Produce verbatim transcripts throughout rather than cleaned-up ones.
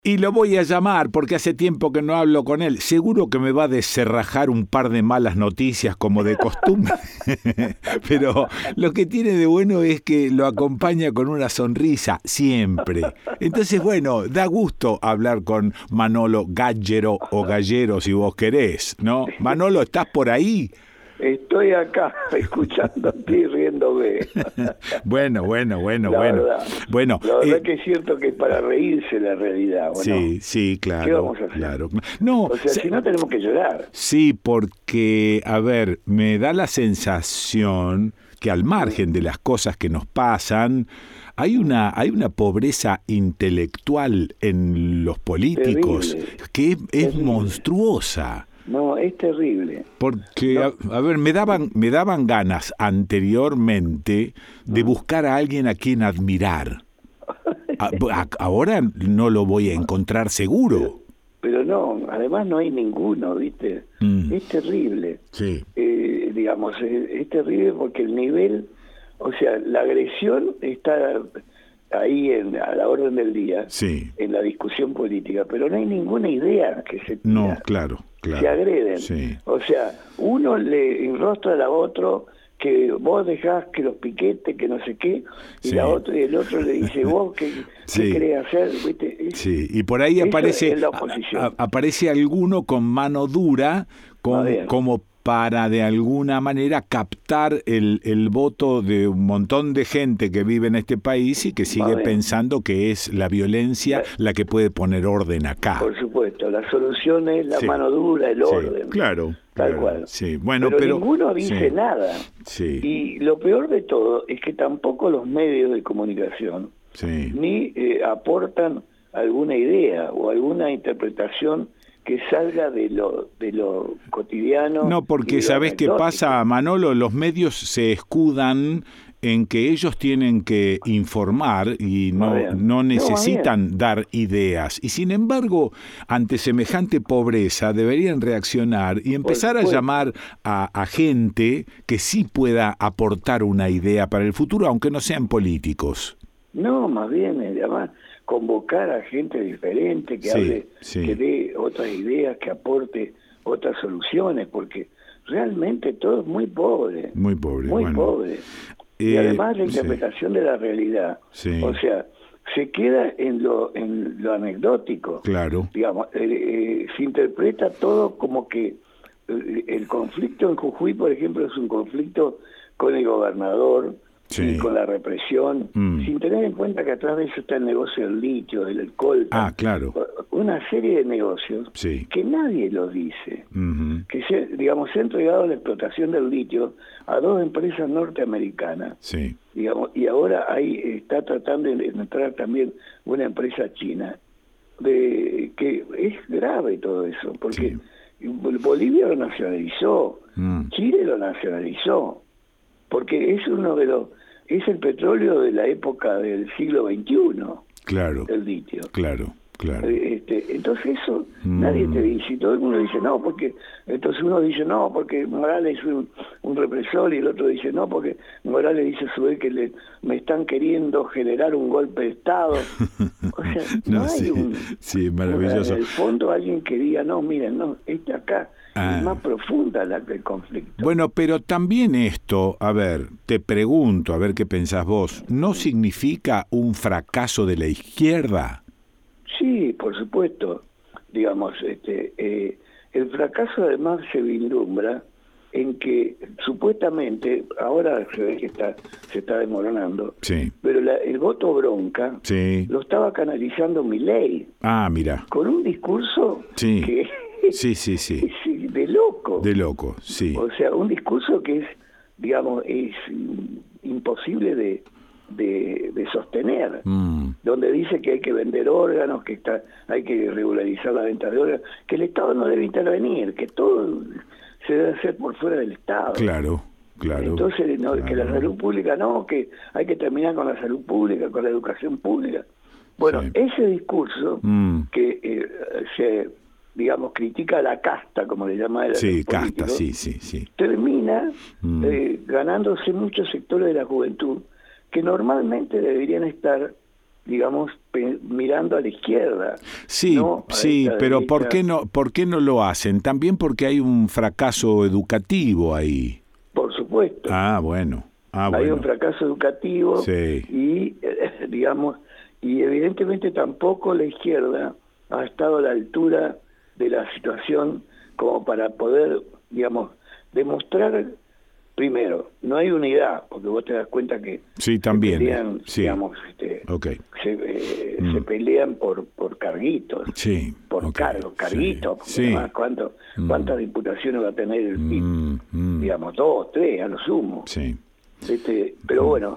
Y lo voy a llamar porque hace tiempo que no hablo con él. Seguro que me va a descerrajar un par de malas noticias como de costumbre. Pero lo que tiene de bueno es que lo acompaña con una sonrisa siempre. Entonces, bueno, da gusto hablar con Manolo Gallero o Gallero si vos querés, ¿no? Manolo, ¿estás por ahí? Estoy acá escuchándote y riéndome. Bueno, bueno, bueno, la bueno. Verdad, bueno. La verdad eh, que es cierto que es para reírse la realidad, ¿o no? Sí, sí, claro. ¿Qué vamos a hacer? Claro. No, o sea, se, si no tenemos que llorar. Sí, porque, a ver, me da la sensación que al margen de las cosas que nos pasan, hay una, hay una pobreza intelectual en los políticos Terrible. que es, es Terrible. monstruosa. No, es terrible. Porque, No. a, a ver, me daban, me daban ganas anteriormente de buscar a alguien a quien admirar. A, a, ahora no lo voy a encontrar seguro. Pero no, además no hay ninguno, ¿viste? Mm. Es terrible. Sí. Eh, digamos, es, es terrible porque el nivel, o sea, la agresión está ahí en, a la orden del día, Sí. en la discusión política, pero no hay ninguna idea que se tira. No, claro, claro. Se agreden. Sí. O sea, uno le enrostra al otro que vos dejás que los piquetes, que no sé qué, y Sí. la otra y el otro le dice vos qué, Sí. qué querés hacer, ¿viste? Es- Sí, y por ahí Eso aparece es la oposición. a- a- aparece alguno con mano dura A con, ver. como para de alguna manera captar el, el voto de un montón de gente que vive en este país y que sigue ver. pensando que es la violencia la que puede poner orden acá. Por supuesto, la solución es la Sí. mano dura, el Sí, orden. claro, Tal claro, cual. sí. Bueno, pero, pero ninguno dice sí. nada. Sí. Y lo peor de todo es que tampoco los medios de comunicación Sí. ni eh, aportan alguna idea o alguna interpretación que salga de lo de lo cotidiano. No, y de porque lo ¿sabés qué anecdótico. pasa, Manolo? Los medios se escudan en que ellos tienen que informar y no, Más bien. no No, necesitan dar ideas. Y sin embargo, ante semejante pobreza deberían reaccionar y empezar a supuesto. llamar a, a gente que sí pueda aportar una idea para el futuro, aunque no sean políticos. No, más bien, eh, además, convocar a gente diferente que Sí, hable, sí. que dé otras ideas, que aporte otras soluciones, porque realmente todo es muy pobre. Muy pobre. Muy bueno. pobre. Eh, Y además la sí. interpretación de la realidad. Sí. O sea, se queda en lo, en lo anecdótico. Claro. Digamos, eh, eh, se interpreta todo como que eh, el conflicto en Jujuy, por ejemplo, es un conflicto con el gobernador, Sí. y con la represión, Mm. sin tener en cuenta que atrás de eso está el negocio del litio, del alcohol, Ah, claro. una serie de negocios Sí. que nadie los dice, Ujú. que se, digamos, se ha entregado la explotación del litio a dos empresas norteamericanas, Sí. digamos, y ahora ahí está tratando de entrar también una empresa china, de que es grave todo eso, porque Bolivia lo nacionalizó, Mm. Chile lo nacionalizó, porque es uno de los, es el petróleo de la época del siglo veintiuno, Claro. el litio. Claro, claro. Eh, Este, entonces eso Mm. nadie te dice, y todo el mundo dice no, porque entonces uno dice no, porque Morales es un, un represor, y el otro dice no, porque Morales dice a su vez que le, me están queriendo generar un golpe de Estado. O sea, no, No, hay sí, un, sí, maravilloso. en el fondo alguien que diga no, miren, no, este acá Ah. es más profunda la del conflicto. Bueno, pero también esto, a ver, te pregunto, a ver qué pensás vos, ¿no significa un fracaso de la izquierda? Sí, por supuesto. Digamos, este, eh, el fracaso además se vislumbra en que supuestamente, ahora se ve que está, se está desmoronando, Sí, pero la, el voto bronca sí. lo estaba canalizando Milei, Ah, mira, con un discurso Sí. que sí, sí, sí, es de loco. de loco, sí. O sea, un discurso que es, digamos, es mm, imposible de, de, de sostener. Mm, Donde dice que hay que vender órganos, que está, hay que regularizar la venta de órganos, que el Estado no debe intervenir, que todo se debe hacer por fuera del Estado. claro, claro. Entonces, no, que la claro. salud pública no, que hay que terminar con la salud pública, con la educación pública. Bueno, Sí. ese discurso Mm, que eh, se, digamos, critica a la casta, como le llama el sí, político, casta, sí, sí, sí. termina Mm. eh, ganándose muchos sectores de la juventud que normalmente deberían estar digamos, pe- mirando a la izquierda. Sí, ¿no? A sí, esta pero derecha. ¿por qué no, por qué no lo hacen? También porque hay un fracaso educativo ahí. Por supuesto. Ah, bueno. Ah, Hay bueno. un fracaso educativo Sí. y, eh, digamos, y evidentemente tampoco la izquierda ha estado a la altura de la situación como para poder, digamos, demostrar, primero, no hay unidad, porque vos te das cuenta que Sí, también. se pelean, Sí. digamos, este, Okay. se, eh, Mm. se pelean por por carguitos, Sí. por okay. cargos, carguitos, porque Sí. además, ¿cuánto, Mm. ¿cuántas diputaciones va a tener el P I B? Mm, mm. Digamos, dos, tres, a lo sumo. Sí. Este, pero bueno,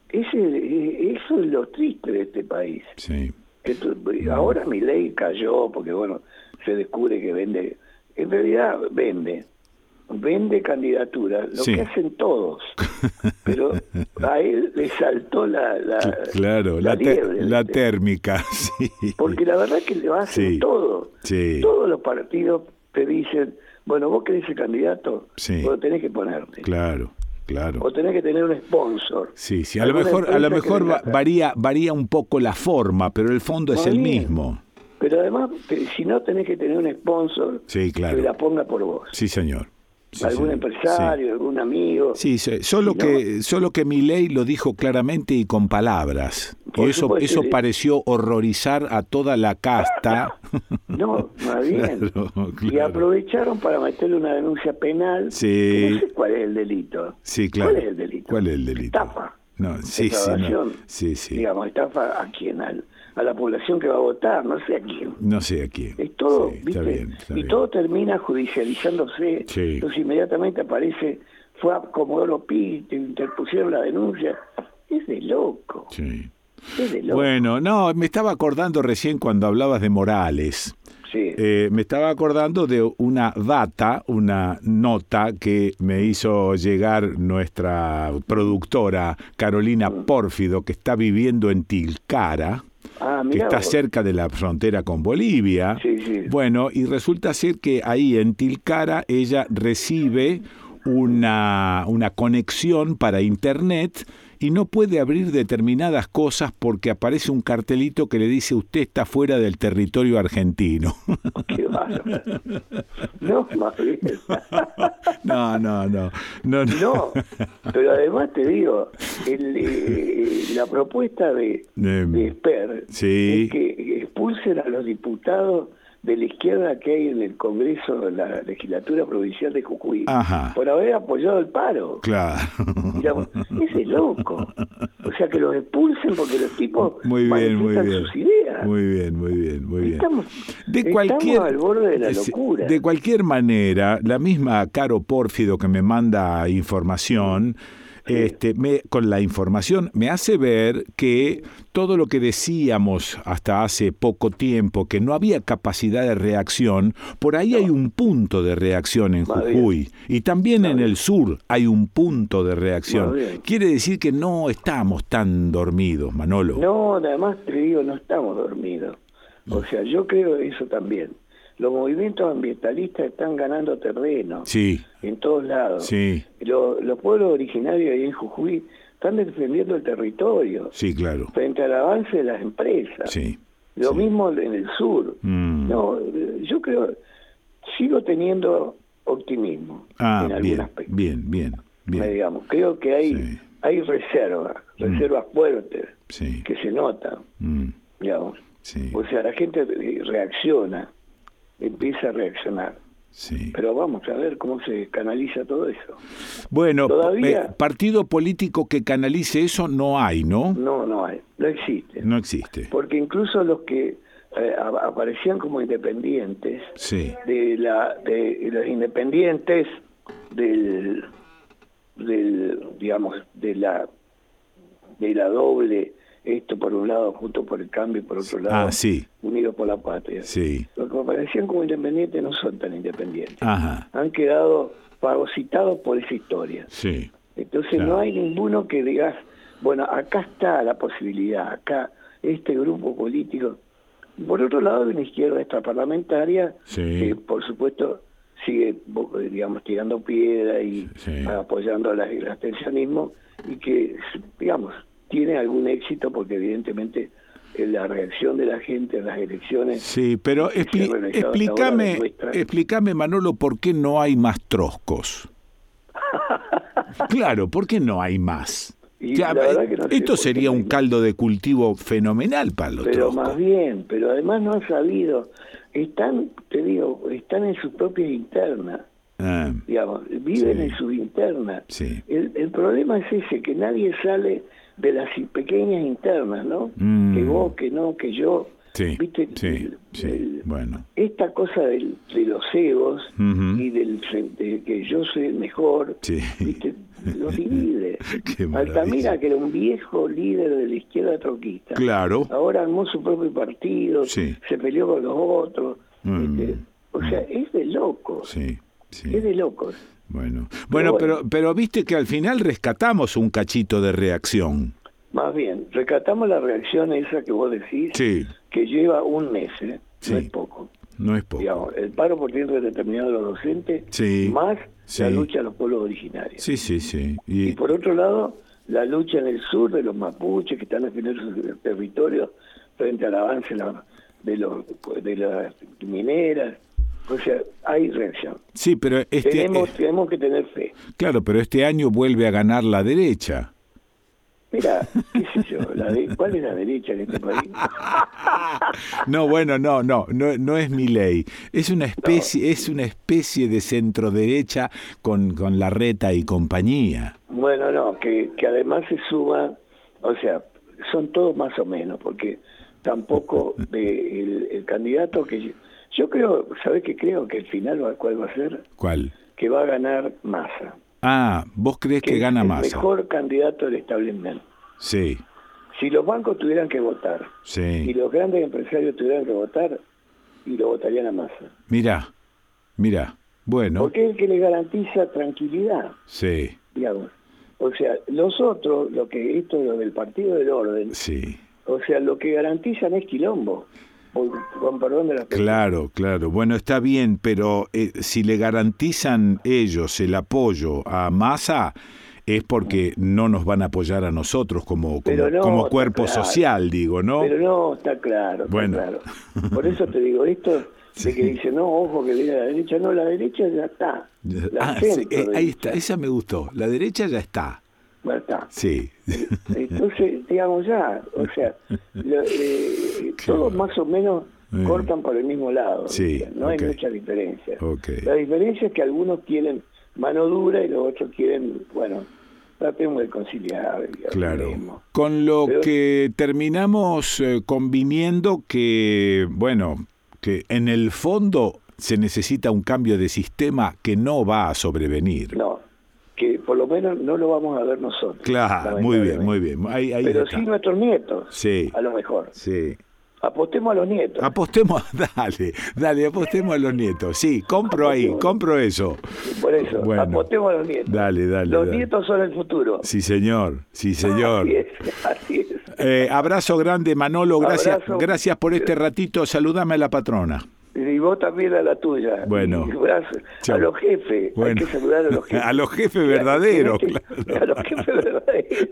ese, eso es lo triste de este país. Sí. Que tu- ahora mi ley cayó porque, bueno, se descubre que vende, en realidad vende, vende candidaturas, lo Sí. que hacen todos, pero a él le saltó la, la, Claro, la la, te- liebre, la ¿viste? térmica, sí. Porque la verdad que le hacen Sí. todo. Sí. Todos los partidos te dicen, bueno, vos querés ser candidato, Sí. vos tenés que ponerte. Claro, claro. O tenés que tener un sponsor. Sí, sí, a lo Alguna mejor, a lo empresa que mejor venga va- acá. varía, varía un poco la forma, pero el fondo es el Varía. mismo. Pero además, te- si no tenés que tener un sponsor Sí, claro. que la ponga por vos. Sí, señor. Sí, Algún señor. empresario, algún amigo. Sí, sí, solo Si no- que solo que Milei lo dijo claramente y con palabras. Por Y eso supuesto, eso sí. pareció horrorizar a toda la casta. No, más bien. Claro, Y claro. aprovecharon para meterle una denuncia penal. Sí. Que no sé cuál es el delito. Sí, claro. ¿Cuál es el delito? ¿Cuál es el delito? Estafa. No, sí, sí, no. Defraudación. Sí, sí. Digamos, estafa a quién, Al- a la población que va a votar, no sé a quién. No sé a quién. Es todo, Sí, ¿viste? está bien, está y bien. todo termina judicializándose. Sí. Entonces inmediatamente aparece, fue a Comodoro Pi, te interpusieron la denuncia. Es de loco, Sí. es de loco. Bueno, no, me estaba acordando recién cuando hablabas de Morales. Sí. Eh, me estaba acordando de una data, una nota que me hizo llegar nuestra productora Carolina Pórfido, que está viviendo en Tilcara, ah, que mirá está vos. cerca de la frontera con Bolivia. Sí, sí. Bueno, y resulta ser que ahí en Tilcara ella recibe una, una conexión para internet y no puede abrir determinadas cosas porque aparece un cartelito que le dice usted está fuera del territorio argentino. Qué bárbaro. No, más bien. No, no, no. No, no. No, pero además te digo, el, eh, la propuesta de, Em, de Esper sí. es que expulsen a los diputados de la izquierda que hay en el Congreso de la Legislatura Provincial de Jujuy Ajá. por haber apoyado el paro. Claro. Digamos, ese es loco. O sea, que los expulsen porque los tipos Muy bien, muy manifiestan bien. sus ideas. Muy bien, muy bien, muy bien. Estamos, De estamos cualquier, al borde de la sí, locura. de cualquier manera, la misma Caro Pórfido que me manda información, este, me, con la información me hace ver que todo lo que decíamos hasta hace poco tiempo, que no había capacidad de reacción, por ahí hay un punto de reacción en Va bien. Jujuy. Y también Va en bien. el sur hay un punto de reacción. Va bien. Quiere decir que no estamos tan dormidos, Manolo. No, además te digo, no estamos dormidos. O sea, yo creo eso también. Los movimientos ambientalistas están ganando terreno Sí, en todos lados. sí, Lo- los pueblos originarios ahí en Jujuy están defendiendo el territorio sí, claro. frente al avance de las empresas. Sí. Lo sí. mismo en el sur. Mm. No, eh, yo creo, sigo teniendo optimismo Ah, en algún bien, aspecto. bien, bien, Eh, bien. Digamos, creo que hay Sí. hay reservas, reservas fuertes Sí. que se notan, Mm, digamos. sí, O sea, la gente eh, reacciona, empieza a reaccionar. sí. Pero vamos a ver cómo se canaliza todo eso. Bueno, todavía- eh, partido político que canalice eso no hay, ¿no? No, no hay, no existe. No existe. Porque incluso los que eh, a- aparecían como independientes, Sí, de la de los independientes del del digamos de la de la doble, esto por un lado junto por el cambio y por otro lado ah, sí, unidos por la patria, sí. los que aparecían como independientes no son tan independientes, Ajá, han quedado fagocitados por esa historia. sí. Entonces Claro. no hay ninguno que digas, bueno, acá está la posibilidad, acá este grupo político. Por otro lado, hay una izquierda extraparlamentaria Sí. que, por supuesto, sigue, digamos, tirando piedra y Sí. apoyando la- el abstencionismo y que, digamos, tiene algún éxito porque evidentemente la reacción de la gente en las elecciones. Sí, pero expli- explícame, explícame, Manolo, ¿por qué no hay más troscos? Claro, ¿por qué no hay más? Ya, no esto sería un caldo de cultivo fenomenal para los pero troscos. Más bien, pero además no han sabido, están, te digo, están en sus propias internas. Ah, digamos, viven sí. en sus internas. Sí. El, el problema es ese, que nadie sale de las pequeñas internas, ¿no? Mm. Que vos, que no, que yo. Sí, ¿viste? sí, el, sí. El, bueno. Esta cosa del, de los egos uh-huh. y del de que yo soy el mejor, sí. ¿viste? Los divide. Altamira, que era un viejo líder de la izquierda troquista, claro. ahora armó su propio partido, sí. se peleó con los otros. Mm. ¿viste? O sea, es de locos. Sí. Sí. Es de locos. Bueno, bueno, pero, bueno. Pero, pero viste que al final rescatamos un cachito de reacción. Más bien, rescatamos la reacción esa que vos decís, sí. que lleva un mes, ¿eh? Sí. No es poco. No es poco. Digamos, el paro por tiempo determinado de los docentes, sí. más sí. la lucha de los pueblos originarios. Sí, sí, sí. Y... y por otro lado, la lucha en el sur de los mapuches que están defendiendo sus territorios frente al avance de, los, de las mineras. O sea, hay reacción. Sí, pero este... tenemos, tenemos que tener fe. Claro, pero este año vuelve a ganar la derecha. Mira, qué sé yo, la de, ¿cuál es la derecha en este país? No, bueno, no, no, no, no es Milei. Es una especie, no. es una especie de centro derecha con, con Larreta y compañía. Bueno, no, que, que además se suma, o sea, son todos más o menos, porque tampoco de, el, el candidato que yo, yo creo, ¿sabés qué creo? Que el final, ¿cuál va a ser? ¿Cuál? Que va a ganar Massa. Ah, ¿vos crees que, que gana Massa? El mejor candidato del establishment. Sí. Si los bancos tuvieran que votar, sí. y los grandes empresarios tuvieran que votar, y lo votarían a Massa. Mirá, mirá, bueno. Porque es el que les garantiza tranquilidad. Sí. Digamos. O sea, los otros, lo que esto lo del Partido del Orden, sí. o sea, lo que garantizan es quilombo. Con perdón de las personas. Claro, claro. Bueno, está bien, pero eh, si le garantizan ellos el apoyo a Massa, es porque no nos van a apoyar a nosotros como, como, no, como cuerpo claro. social, digo, ¿no? Pero no, está claro, está bueno. claro. Por eso te digo, esto sí. de que dice, no, ojo que viene la derecha, no, la derecha ya está. La ah, sí, eh, ahí está, esa me gustó. La derecha ya está. Ya está. Sí. Entonces, digamos ya, o sea, lo, eh, todos más o menos eh. cortan por el mismo lado. Sí, no okay. hay mucha diferencia. Okay. La diferencia es que algunos quieren mano dura y los otros quieren, bueno, tratemos de conciliar. Claro. Con lo Pero, que terminamos eh, conviniendo que, bueno, que en el fondo se necesita un cambio de sistema que no va a sobrevenir. No. Que por lo menos no lo vamos a ver nosotros. Claro, muy bien, muy bien. Ahí, ahí Pero está. sí nuestros nietos, sí. a lo mejor. Sí. Apostemos a los nietos. Apostemos, dale, dale, apostemos a los nietos. Sí, compro ahí, compro eso. Por eso, bueno, apostemos a los nietos. Dale, dale. Los dale. nietos son el futuro. Sí, señor, sí, señor. Así es, así es. Eh, abrazo grande, Manolo, gracias, abrazo. gracias por este ratito. Saludame a la patrona. Y vos también a la tuya. Bueno. Y a los jefes. Bueno. Hay que saludar a los jefes. A los jefes verdaderos. Claro. A los jefes verdaderos.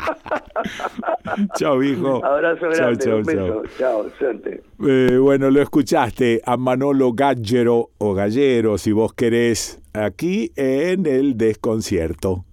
Chao, hijo. Abrazo grande. Chao, un beso. Chao, suerte. Eh, bueno, lo escuchaste a Manolo Gaggero o Gallero, si vos querés, aquí en El Desconcierto.